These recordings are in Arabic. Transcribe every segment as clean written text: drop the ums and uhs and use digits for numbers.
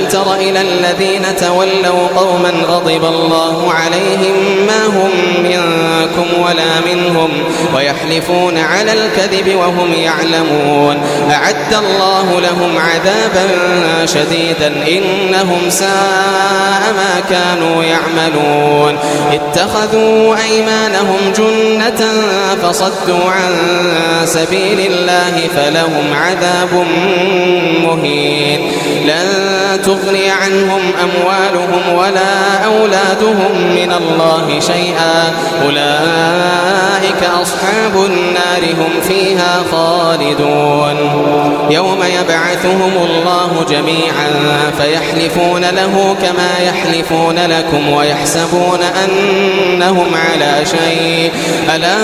ألم تر إلى الذين تولوا قوما غضب الله عليهم ما هم منكم ولا منهم ويحلفون على الكذب وهم يعلمون أعد الله لهم عذابا شديدا إنهم ساء ما كانوا يعملون اتخذوا أيمانهم جنة فصدوا عن سبيل الله فلهم عذاب مهين لن تغني عنهم أموالهم ولا أولادهم من الله شيئا أولئك أصحاب النار هم فيها خالدون يوم يبعثهم الله جميعا فيحلفون له كما يحلفون لكم ويحسبون أنهم على شيء ألا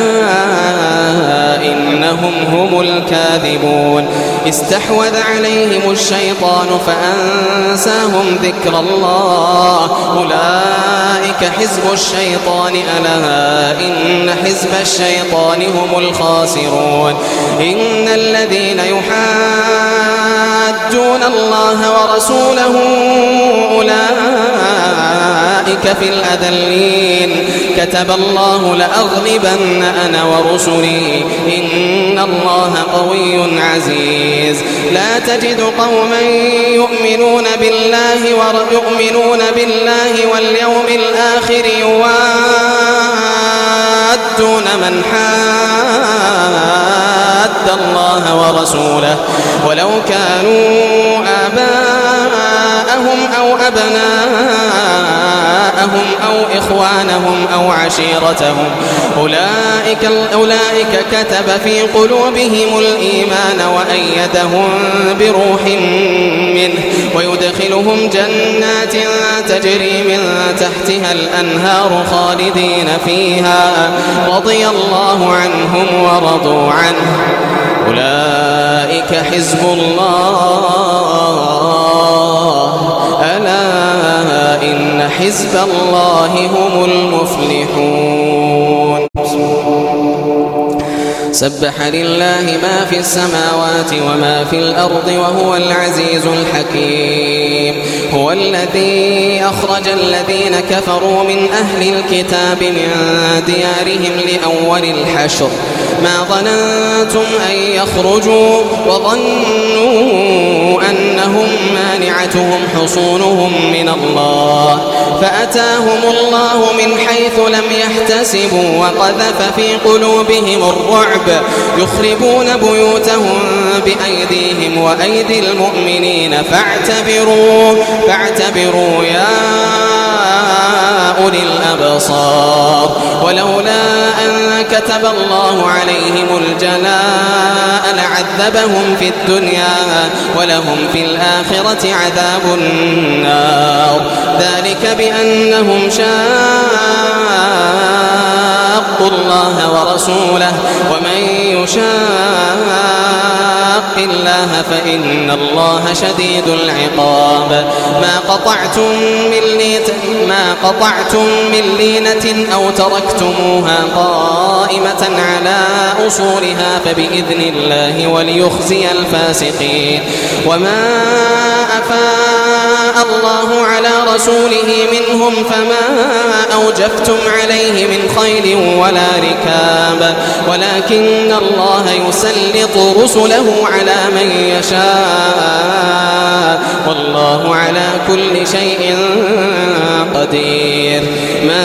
إنهم هم الكاذبون استحوذ عليهم الشيطان فأنساهم ذكر الله أولئك حزب الشيطان ألا إن حزب الشيطان هم الخاسرون إن الذين يحادون الله ورسوله أولئك في الأذلين كتب الله لأغلبن أنا ورسلي إن الله قوي عزيز لا تجد قوما يؤمنون بالله واليوم الآخر يوادون من حاد الله ورسوله ولو كانوا آباءهم أو أبناءهم أو إخوانهم أو عشيرتهم أولئك كتب في قلوبهم الإيمان وأيدهم بروح منه ويدخلهم جنات تجري من تحتها الأنهار خالدين فيها رضي الله عنهم ورضوا عنه أولئك حزب الله ألا إن حزب الله هم المفلحون سبح لله ما في السماوات وما في الأرض وهو العزيز الحكيم هو الذي أخرج الذين كفروا من أهل الكتاب من ديارهم لأول الحشر ما ظننتم أن يخرجوا وظنوا أنهم مانعتهم حصونهم من الله فأتاهم الله من حيث لم يحتسبوا وقذف في قلوبهم الرعب يخربون بيوتهم بأيديهم وأيدي المؤمنين فاعتبروا يا أولي الأبصار ولولا أن كتب الله عليهم الجلاء لعذبهم في الدنيا ولهم في الآخرة عذاب النار ذلك بأنهم شاقوا الله ورسوله ومن يشاق الله فإن الله شديد العقاب ما قطعتم من لينة أو تركتموها قائمة على أصولها فبإذن الله وليخزي الفاسقين وما أفاء الله على رسوله منهم فما أوجفتم عليه من خيل ولا ركاب ولكن الله يسلط رسله على من يشاء والله على كل شيء قدير ما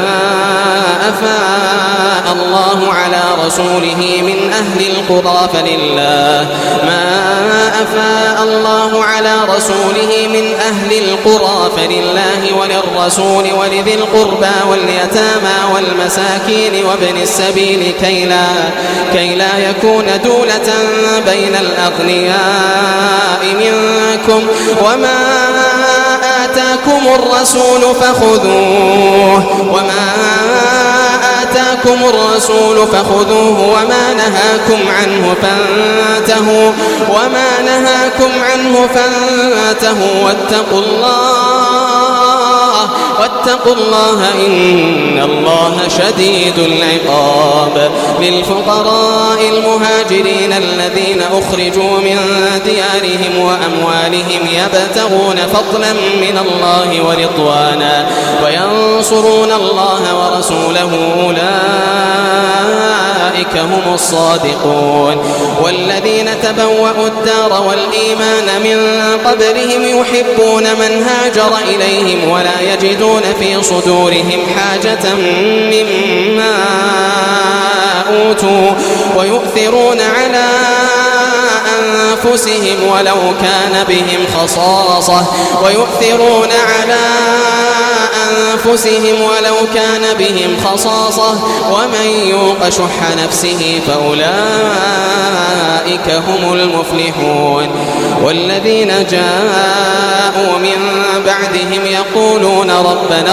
أفاء الله على رسوله من أهل القرى فلله ما أفاء الله على رسوله من أهل القرى فلله وللرسول ولذي القربى واليتامى والمساكين وابن السبيل كي لا يكون دولة بين الأغنياء منكم وما آتاكم الرسول فخذوه وما نهاكم عنه فانتهوا واتقوا الله واتقوا الله إن الله شديد العقاب. للفقراء المهاجرين الذين أخرجوا من ديارهم وأموالهم يبتغون فضلا من الله ورضوانا وينصرون الله ورسوله أولئك هم الصادقون. والذين تبوأوا الدار والإيمان من قبلهم يحبون من هاجر إليهم ولا يجدون في صدورهم حاجة مما أوتوا ويؤثرون على أنفسهم ولو كان بهم خصاصة ومن يوق شح نفسه فأولئك هم المفلحون. والذين جاءوا من بعدهم يقولون ربنا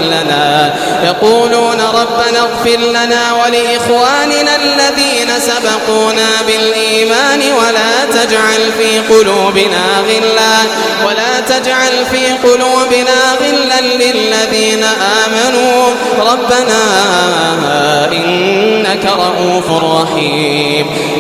اغفر لنا ولإخواننا الذين سبقونا بالإيمان ولا تجعل في قلوبنا غلا للذين آمنوا ربنا إنك رؤوف رحيم.